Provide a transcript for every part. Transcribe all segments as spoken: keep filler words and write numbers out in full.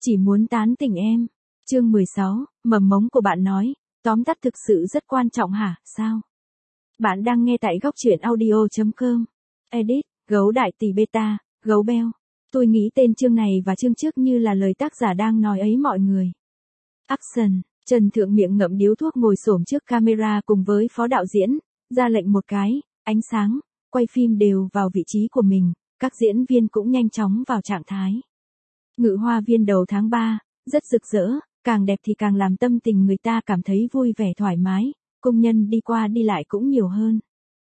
Chỉ muốn tán tỉnh em. Chương mười sáu, mầm mống của bạn nói, tóm tắt thực sự rất quan trọng hả, sao? Bạn đang nghe tại góc truyện audio.com. Edit, gấu đại tỷ beta, gấu beo. Tôi nghĩ tên chương này và chương trước như là lời tác giả đang nói ấy mọi người. Action, Trần Thượng miệng ngậm điếu thuốc ngồi xổm trước camera cùng với phó đạo diễn, ra lệnh một cái, ánh sáng, quay phim đều vào vị trí của mình, các diễn viên cũng nhanh chóng vào trạng thái. Ngự hoa viên đầu tháng ba, rất rực rỡ, càng đẹp thì càng làm tâm tình người ta cảm thấy vui vẻ thoải mái, công nhân đi qua đi lại cũng nhiều hơn.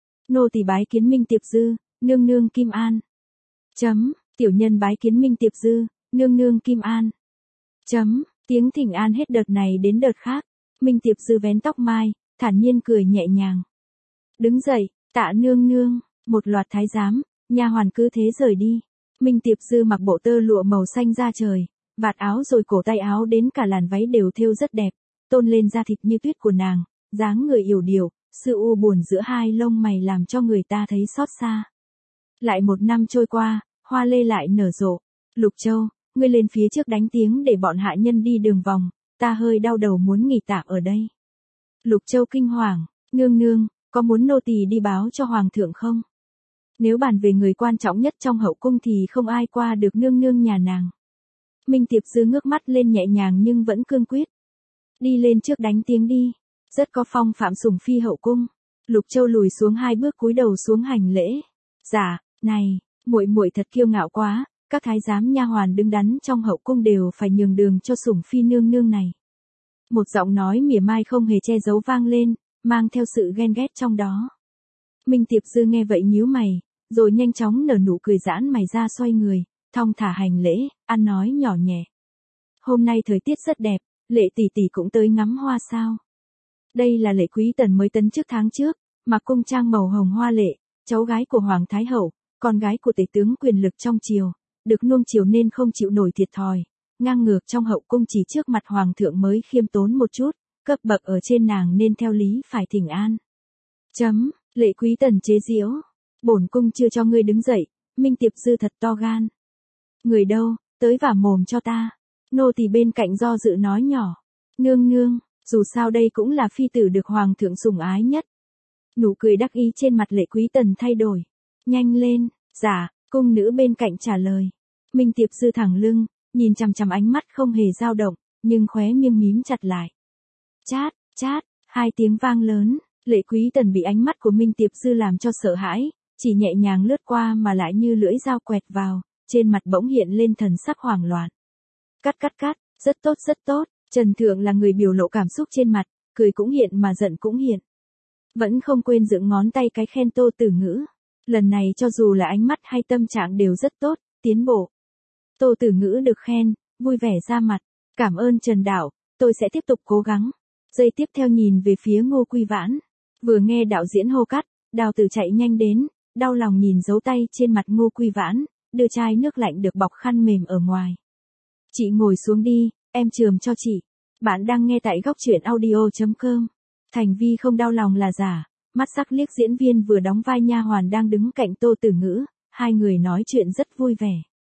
Nô tỳ bái kiến Minh Tiệp Dư, nương nương Kim An. Chấm, tiểu nhân bái kiến Minh Tiệp Dư, nương nương Kim An. Chấm, tiếng thỉnh an hết đợt này đến đợt khác, Minh Tiệp Dư vén tóc mai, thản nhiên cười nhẹ nhàng. Đứng dậy, tạ nương nương, một loạt thái giám, nha hoàn cứ thế rời đi. Minh Tiệp Dư mặc bộ tơ lụa màu xanh da trời, vạt áo rồi cổ tay áo đến cả làn váy đều thêu rất đẹp, tôn lên da thịt như tuyết của nàng, dáng người yểu điệu, sự u buồn giữa hai lông mày làm cho người ta thấy xót xa. Lại một năm trôi qua, hoa lê lại nở rộ. Lục Châu, ngươi lên phía trước đánh tiếng để bọn hạ nhân đi đường vòng, ta hơi đau đầu muốn nghỉ tạm ở đây. Lục Châu kinh hoàng, nương nương, có muốn nô tỳ đi báo cho hoàng thượng không? Nếu bàn về người quan trọng nhất trong hậu cung thì không ai qua được nương nương nhà nàng. Minh Tiệp Dư ngước mắt lên nhẹ nhàng nhưng vẫn cương quyết. Đi lên trước đánh tiếng đi, rất có phong phạm sủng phi hậu cung. Lục Châu lùi xuống hai bước cúi đầu xuống hành lễ. Dạ, này, muội muội thật kiêu ngạo quá, các thái giám nha hoàn đứng đắn trong hậu cung đều phải nhường đường cho sủng phi nương nương này. Một giọng nói mỉa mai không hề che giấu vang lên, mang theo sự ghen ghét trong đó. Minh Tiệp Dư nghe vậy nhíu mày, rồi nhanh chóng nở nụ cười giãn mày ra xoay người, thong thả hành lễ, ăn nói nhỏ nhẹ. Hôm nay thời tiết rất đẹp, Lệ tỷ tỷ cũng tới ngắm hoa sao? Đây là Lệ Quý Tần mới tấn chức tháng trước, mặc cung trang màu hồng hoa lệ, cháu gái của Hoàng Thái Hậu, con gái của tể tướng quyền lực trong triều, được nuông chiều nên không chịu nổi thiệt thòi, ngang ngược trong hậu cung chỉ trước mặt Hoàng thượng mới khiêm tốn một chút, cấp bậc ở trên nàng nên theo lý phải thỉnh an. Chấm, Lệ Quý Tần chế giễu. Bổn cung chưa cho ngươi đứng dậy, Minh Tiệp Dư thật to gan. Người đâu, tới vả mồm cho ta. Nô tỳ bên cạnh do dự nói nhỏ. Nương nương, dù sao đây cũng là phi tử được hoàng thượng sủng ái nhất. Nụ cười đắc ý trên mặt Lệ Quý Tần thay đổi. Nhanh lên, dạ, cung nữ bên cạnh trả lời. Minh Tiệp Dư thẳng lưng, nhìn chằm chằm ánh mắt không hề dao động, nhưng khóe miệng mím chặt lại. Chát, chát, hai tiếng vang lớn, Lệ Quý Tần bị ánh mắt của Minh Tiệp Dư làm cho sợ hãi. Chỉ nhẹ nhàng lướt qua mà lại như lưỡi dao quẹt vào, trên mặt bỗng hiện lên thần sắc hoảng loạn. Cắt cắt cắt, rất tốt rất tốt, Trần Thượng là người biểu lộ cảm xúc trên mặt, cười cũng hiện mà giận cũng hiện. Vẫn không quên dựng ngón tay cái khen Tô Tử Ngữ. Lần này cho dù là ánh mắt hay tâm trạng đều rất tốt, tiến bộ. Tô Tử Ngữ được khen, vui vẻ ra mặt. Cảm ơn Trần Đạo, tôi sẽ tiếp tục cố gắng. Giây tiếp theo nhìn về phía Ngô Quy Vãn. Vừa nghe đạo diễn hô cắt, Đào Tử chạy nhanh đến. Đau lòng nhìn dấu tay trên mặt Ngô Quy Vãn, đưa chai nước lạnh được bọc khăn mềm ở ngoài. Chị ngồi xuống đi, em chườm cho chị. Bạn đang nghe tại góc truyện audio.com. Thành Vi không đau lòng là giả, mắt sắc liếc diễn viên vừa đóng vai nha hoàn đang đứng cạnh Tô Tử Ngữ, hai người nói chuyện rất vui vẻ.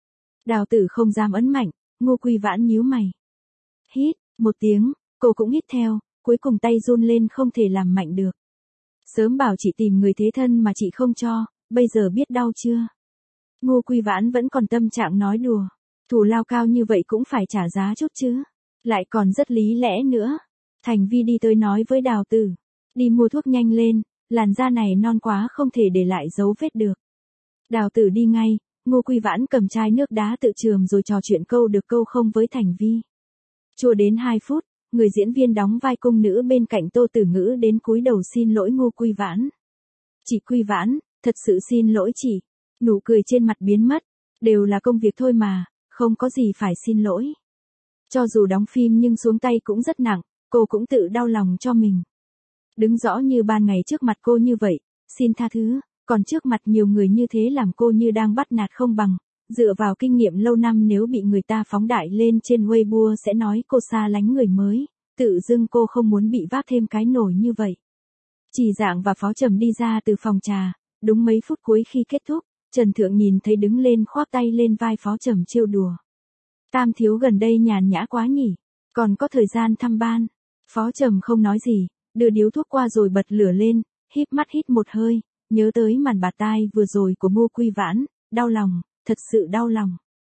Đào Tử không dám ấn mạnh, Ngô Quy Vãn nhíu mày. Hít, một tiếng, cô cũng hít theo, cuối cùng tay run lên không thể làm mạnh được. Sớm bảo chị tìm người thế thân mà chị không cho, bây giờ biết đau chưa? Ngô Quy Vãn vẫn còn tâm trạng nói đùa. Thù lao cao như vậy cũng phải trả giá chút chứ. Lại còn rất lý lẽ nữa. Thành Vi đi tới nói với Đào Tử. Đi mua thuốc nhanh lên, làn da này non quá không thể để lại dấu vết được. Đào Tử đi ngay, Ngô Quy Vãn cầm chai nước đá tự chườm rồi trò chuyện câu được câu không với Thành Vi. Chưa đến hai phút, người diễn viên đóng vai cung nữ bên cạnh Tô Tử Ngữ đến cúi đầu xin lỗi Ngô Quy Vãn. Chị Quy Vãn, thật sự xin lỗi chị. Nụ cười trên mặt biến mất. Đều là công việc thôi mà, không có gì phải xin lỗi. Cho dù đóng phim nhưng xuống tay cũng rất nặng, cô cũng tự đau lòng cho mình. Đứng rõ như ban ngày trước mặt cô như vậy, xin tha thứ, còn trước mặt nhiều người như thế làm cô như đang bắt nạt không bằng. Dựa vào kinh nghiệm lâu năm nếu bị người ta phóng đại lên trên Weibo sẽ nói cô xa lánh người mới, tự dưng cô không muốn bị vác thêm cái nổi như vậy. Chỉ Dạng và Phó Trầm đi ra từ phòng trà, đúng mấy phút cuối khi kết thúc, Trần Thượng nhìn thấy đứng lên khoác tay lên vai Phó Trầm trêu đùa. Tam thiếu gần đây nhàn nhã quá nhỉ, còn có thời gian thăm ban. Phó Trầm không nói gì, đưa điếu thuốc qua rồi bật lửa lên, híp mắt hít một hơi, nhớ tới màn bạt tai vừa rồi của Ngô Quy Vãn, đau lòng, thật sự đau lòng.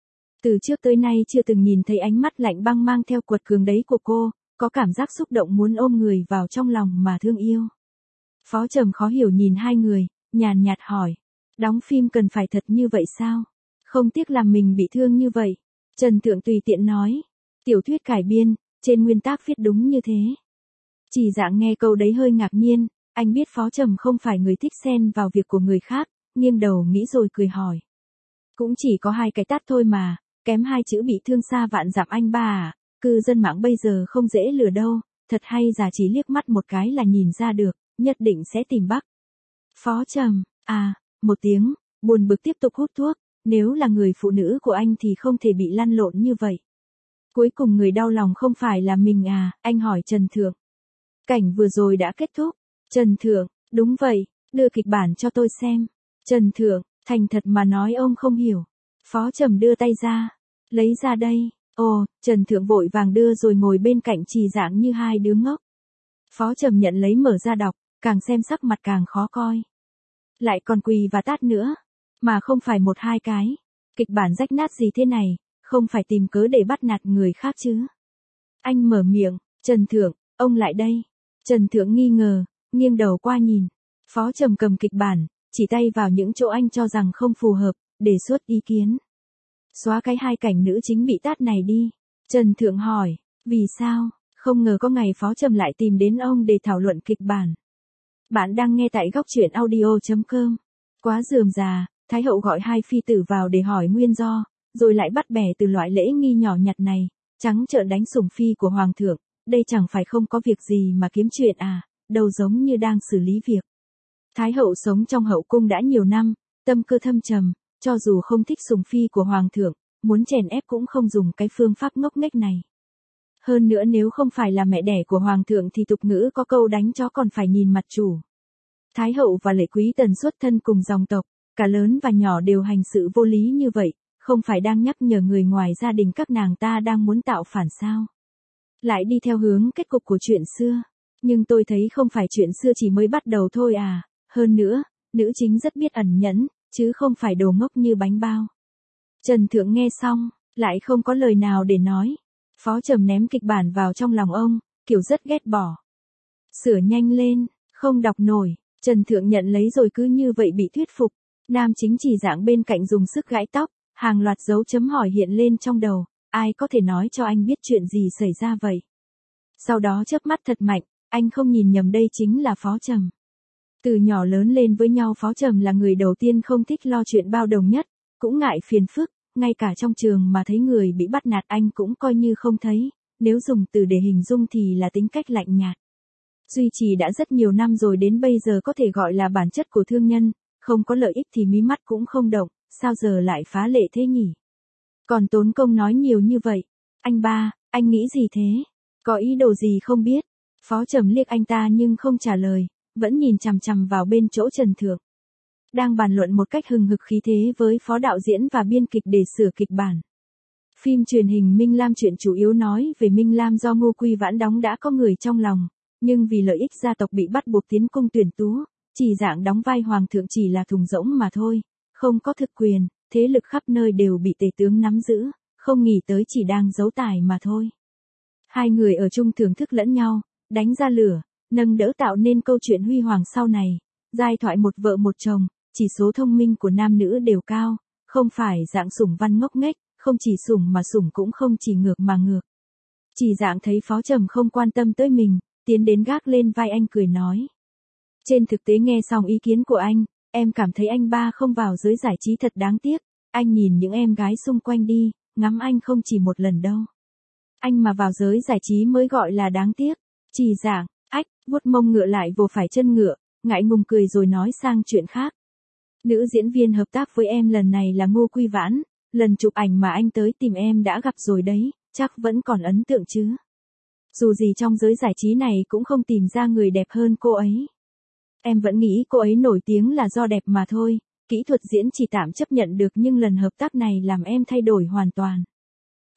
Từ trước tới nay chưa từng nhìn thấy ánh mắt lạnh băng mang theo quật cường đấy của cô, có cảm giác xúc động muốn ôm người vào trong lòng mà thương yêu. Phó Trầm khó hiểu nhìn hai người, nhàn nhạt hỏi, đóng phim cần phải thật như vậy sao? Không tiếc làm mình bị thương như vậy. Trần Thượng tùy tiện nói, tiểu thuyết cải biên, trên nguyên tác viết đúng như thế. Chỉ Dạng nghe câu đấy hơi ngạc nhiên, anh biết Phó Trầm không phải người thích xen vào việc của người khác, nghiêng đầu nghĩ rồi cười hỏi. Cũng chỉ có hai cái tát thôi mà, kém hai chữ bị thương xa vạn dặm anh ba à, cư dân mạng bây giờ không dễ lừa đâu, thật hay giả chỉ liếc mắt một cái là nhìn ra được, nhất định sẽ tìm Bắc. Phó Trầm, à, một tiếng, buồn bực tiếp tục hút thuốc, nếu là người phụ nữ của anh thì không thể bị lăn lộn như vậy. Cuối cùng người đau lòng không phải là mình à, anh hỏi Trần Thượng. Cảnh vừa rồi đã kết thúc. Trần Thượng, đúng vậy, đưa kịch bản cho tôi xem. Trần Thượng, thành thật mà nói ông không hiểu. Phó Trầm đưa tay ra, lấy ra đây. Ồ, Trần Thượng vội vàng đưa rồi ngồi bên cạnh Chỉ Dạng như hai đứa ngốc. Phó Trầm nhận lấy mở ra đọc, càng xem sắc mặt càng khó coi. Lại còn quỳ và tát nữa, mà không phải một hai cái. Kịch bản rách nát gì thế này, không phải tìm cớ để bắt nạt người khác chứ. Anh mở miệng, Trần Thượng, ông lại đây. Trần Thượng nghi ngờ, nghiêng đầu qua nhìn. Phó Trầm cầm kịch bản, chỉ tay vào những chỗ anh cho rằng không phù hợp, đề xuất ý kiến. Xóa cái hai cảnh nữ chính bị tát này đi. Trần Thượng hỏi, vì sao? Không ngờ có ngày Phó Trầm lại tìm đến ông để thảo luận kịch bản. Bạn đang nghe tại góc truyện audio chấm com. Quá rườm rà, Thái hậu gọi hai phi tử vào để hỏi nguyên do, rồi lại bắt bẻ từ loại lễ nghi nhỏ nhặt này, trắng trợn đánh sủng phi của hoàng thượng, đây chẳng phải không có việc gì mà kiếm chuyện à, đâu giống như đang xử lý việc. Thái hậu sống trong hậu cung đã nhiều năm, tâm cơ thâm trầm, cho dù không thích sủng phi của hoàng thượng, muốn chèn ép cũng không dùng cái phương pháp ngốc nghếch này. Hơn nữa nếu không phải là mẹ đẻ của hoàng thượng thì tục ngữ có câu đánh chó còn phải nhìn mặt chủ. Thái hậu và Lệ Quý Tần xuất thân cùng dòng tộc, cả lớn và nhỏ đều hành sự vô lý như vậy, không phải đang nhắc nhở người ngoài gia đình các nàng ta đang muốn tạo phản sao? Lại đi theo hướng kết cục của chuyện xưa. Nhưng tôi thấy không phải chuyện xưa chỉ mới bắt đầu thôi à, hơn nữa, nữ chính rất biết ẩn nhẫn, chứ không phải đồ ngốc như bánh bao. Trần Thượng nghe xong, lại không có lời nào để nói. Phó Trầm ném kịch bản vào trong lòng ông, kiểu rất ghét bỏ. Sửa nhanh lên, không đọc nổi. Trần Thượng nhận lấy rồi cứ như vậy bị thuyết phục. Nam chính Chỉ Dạng bên cạnh dùng sức gãi tóc, hàng loạt dấu chấm hỏi hiện lên trong đầu, ai có thể nói cho anh biết chuyện gì xảy ra vậy? Sau đó chớp mắt thật mạnh, anh không nhìn nhầm đây chính là Phó Trầm. Từ nhỏ lớn lên với nhau Phó Trầm là người đầu tiên không thích lo chuyện bao đồng nhất, cũng ngại phiền phức, ngay cả trong trường mà thấy người bị bắt nạt anh cũng coi như không thấy, nếu dùng từ để hình dung thì là tính cách lạnh nhạt. Duy trì đã rất nhiều năm rồi đến bây giờ có thể gọi là bản chất của thương nhân, không có lợi ích thì mí mắt cũng không động, sao giờ lại phá lệ thế nhỉ? Còn tốn công nói nhiều như vậy. Anh ba, anh nghĩ gì thế? Có ý đồ gì không biết? Phó Trầm liếc anh ta nhưng không trả lời, vẫn nhìn chằm chằm vào bên chỗ Trần Thượng. Đang bàn luận một cách hừng hực khí thế với phó đạo diễn và biên kịch để sửa kịch bản. Phim truyền hình Minh Lam chuyện chủ yếu nói về Minh Lam do Ngô Quy Vãn đóng đã có người trong lòng, nhưng vì lợi ích gia tộc bị bắt buộc tiến cung tuyển tú, Chỉ Dạng đóng vai hoàng thượng chỉ là thùng rỗng mà thôi, không có thực quyền, thế lực khắp nơi đều bị tể tướng nắm giữ, không nghĩ tới chỉ đang giấu tài mà thôi. Hai người ở chung thưởng thức lẫn nhau, đánh ra lửa, nâng đỡ tạo nên câu chuyện huy hoàng sau này, giai thoại một vợ một chồng, chỉ số thông minh của nam nữ đều cao, không phải dạng sủng văn ngốc nghếch, không chỉ sủng mà sủng cũng không chỉ ngược mà ngược. Chỉ Dạng thấy Phó Trầm không quan tâm tới mình, tiến đến gác lên vai anh cười nói. Trên thực tế nghe xong ý kiến của anh, em cảm thấy anh ba không vào giới giải trí thật đáng tiếc, anh nhìn những em gái xung quanh đi, ngắm anh không chỉ một lần đâu. Anh mà vào giới giải trí mới gọi là đáng tiếc. Chỉ Dạng, ách, vuốt mông ngựa lại vồ phải chân ngựa, ngại ngùng cười rồi nói sang chuyện khác. Nữ diễn viên hợp tác với em lần này là Ngô Quy Vãn, lần chụp ảnh mà anh tới tìm em đã gặp rồi đấy, chắc vẫn còn ấn tượng chứ. Dù gì trong giới giải trí này cũng không tìm ra người đẹp hơn cô ấy. Em vẫn nghĩ cô ấy nổi tiếng là do đẹp mà thôi, kỹ thuật diễn chỉ tạm chấp nhận được nhưng lần hợp tác này làm em thay đổi hoàn toàn.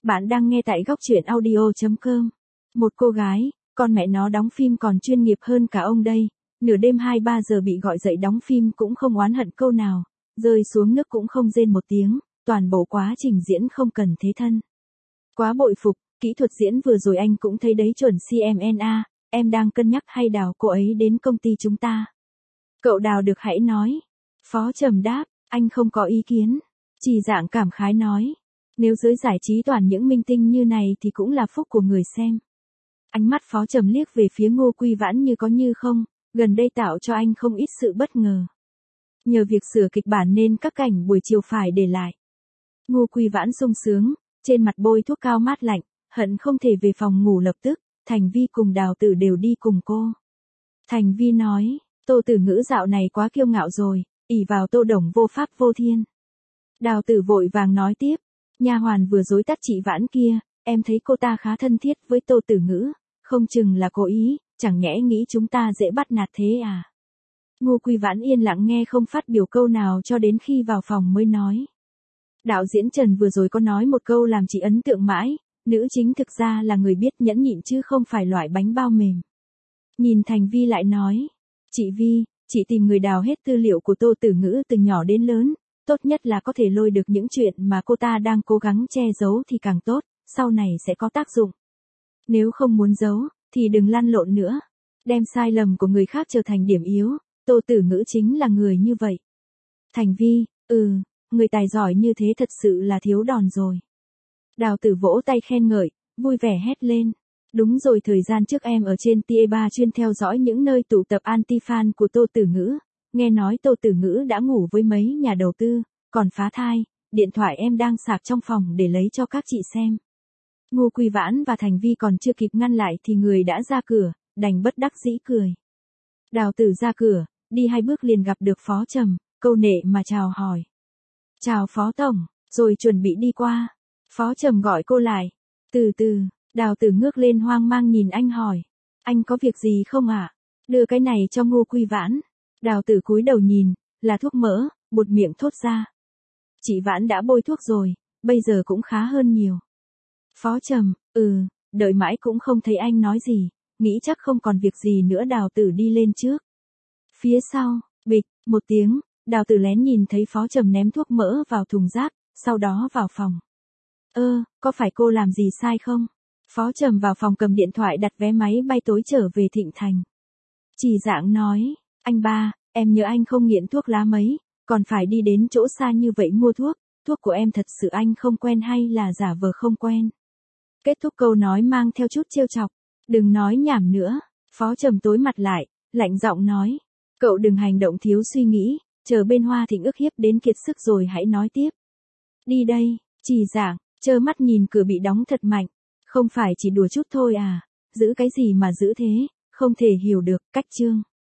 Bạn đang nghe tại góc truyện audio chấm com. Một cô gái, con mẹ nó đóng phim còn chuyên nghiệp hơn cả ông đây. Nửa đêm hai ba giờ bị gọi dậy đóng phim cũng không oán hận câu nào, rơi xuống nước cũng không rên một tiếng, toàn bộ quá trình diễn không cần thế thân. Quá bội phục, kỹ thuật diễn vừa rồi anh cũng thấy đấy chuẩn xê em en a, em đang cân nhắc hay đào cô ấy đến công ty chúng ta. Cậu đào được hãy nói. Phó Trầm đáp, anh không có ý kiến. Chỉ dạng cảm khái nói. Nếu giới giải trí toàn những minh tinh như này thì cũng là phúc của người xem. Ánh mắt Phó Trầm liếc về phía Ngô Quy Vãn như có như không, gần đây tạo cho anh không ít sự bất ngờ. Nhờ việc sửa kịch bản nên các cảnh buổi chiều phải để lại. Ngô Quy Vãn sung sướng, trên mặt bôi thuốc cao mát lạnh, hận không thể về phòng ngủ lập tức. Thành Vi cùng Đào Tử đều đi cùng cô. Thành Vi nói, Tô Tử Ngữ dạo này quá kiêu ngạo rồi, ỷ vào Tô Đồng vô pháp vô thiên. Đào Tử vội vàng nói tiếp, nha hoàn vừa dối tắt chị Vãn kia, em thấy cô ta khá thân thiết với Tô Tử Ngữ, không chừng là cố ý, chẳng nhẽ nghĩ chúng ta dễ bắt nạt thế à. Ngô Quy Vãn yên lặng nghe không phát biểu câu nào cho đến khi vào phòng mới nói. Đạo diễn Trần vừa rồi có nói một câu làm chị ấn tượng mãi, nữ chính thực ra là người biết nhẫn nhịn chứ không phải loại bánh bao mềm. Nhìn Thành Vi lại nói, chị Vi, chị tìm người đào hết tư liệu của Tô Tử Ngữ từ nhỏ đến lớn, tốt nhất là có thể lôi được những chuyện mà cô ta đang cố gắng che giấu thì càng tốt, sau này sẽ có tác dụng. Nếu không muốn giấu, thì đừng lăn lộn nữa, đem sai lầm của người khác trở thành điểm yếu, Tô Tử Ngữ chính là người như vậy. Thành Vi, ừ, người tài giỏi như thế thật sự là thiếu đòn rồi. Đào Tử vỗ tay khen ngợi, vui vẻ hét lên. Đúng rồi, thời gian trước em ở trên T A ba chuyên theo dõi những nơi tụ tập anti-fan của Tô Tử Ngữ. Nghe nói Tô Tử Ngữ đã ngủ với mấy nhà đầu tư, còn phá thai, điện thoại em đang sạc trong phòng để lấy cho các chị xem. Ngô Quy Vãn và Thành Vi còn chưa kịp ngăn lại thì người đã ra cửa, đành bất đắc dĩ cười. Đào Tử ra cửa, đi hai bước liền gặp được Phó Trầm, câu nệ mà chào hỏi. Chào Phó Tổng, rồi chuẩn bị đi qua. Phó Trầm gọi cô lại. Từ từ, Đào Tử ngước lên hoang mang nhìn anh hỏi. Anh có việc gì không ạ? À? Đưa cái này cho Ngô Quy Vãn. Đào Tử cúi đầu nhìn, là thuốc mỡ, buột miệng thốt ra. Chị Vãn đã bôi thuốc rồi, bây giờ cũng khá hơn nhiều. Phó Trầm, ừ, đợi mãi cũng không thấy anh nói gì, nghĩ chắc không còn việc gì nữa. Đào Tử đi lên trước. Phía sau, bịch, một tiếng, Đào Tử lén nhìn thấy Phó Trầm ném thuốc mỡ vào thùng rác, sau đó vào phòng. Ơ, có phải cô làm gì sai không? Phó Trầm vào phòng cầm điện thoại đặt vé máy bay tối trở về Thịnh Thành. Chỉ dạng nói, anh ba, em nhớ anh không nghiện thuốc lá mấy, còn phải đi đến chỗ xa như vậy mua thuốc, thuốc của em thật sự anh không quen hay là giả vờ không quen? Kết thúc câu nói mang theo chút trêu chọc, đừng nói nhảm nữa. Phó Trầm tối mặt lại, lạnh giọng nói, cậu đừng hành động thiếu suy nghĩ, chờ bên Hoa Thịnh ức hiếp đến kiệt sức rồi hãy nói tiếp. Đi đây, Chỉ dạng, trơ mắt nhìn cửa bị đóng thật mạnh, không phải chỉ đùa chút thôi à, giữ cái gì mà giữ thế, không thể hiểu được. Cách chương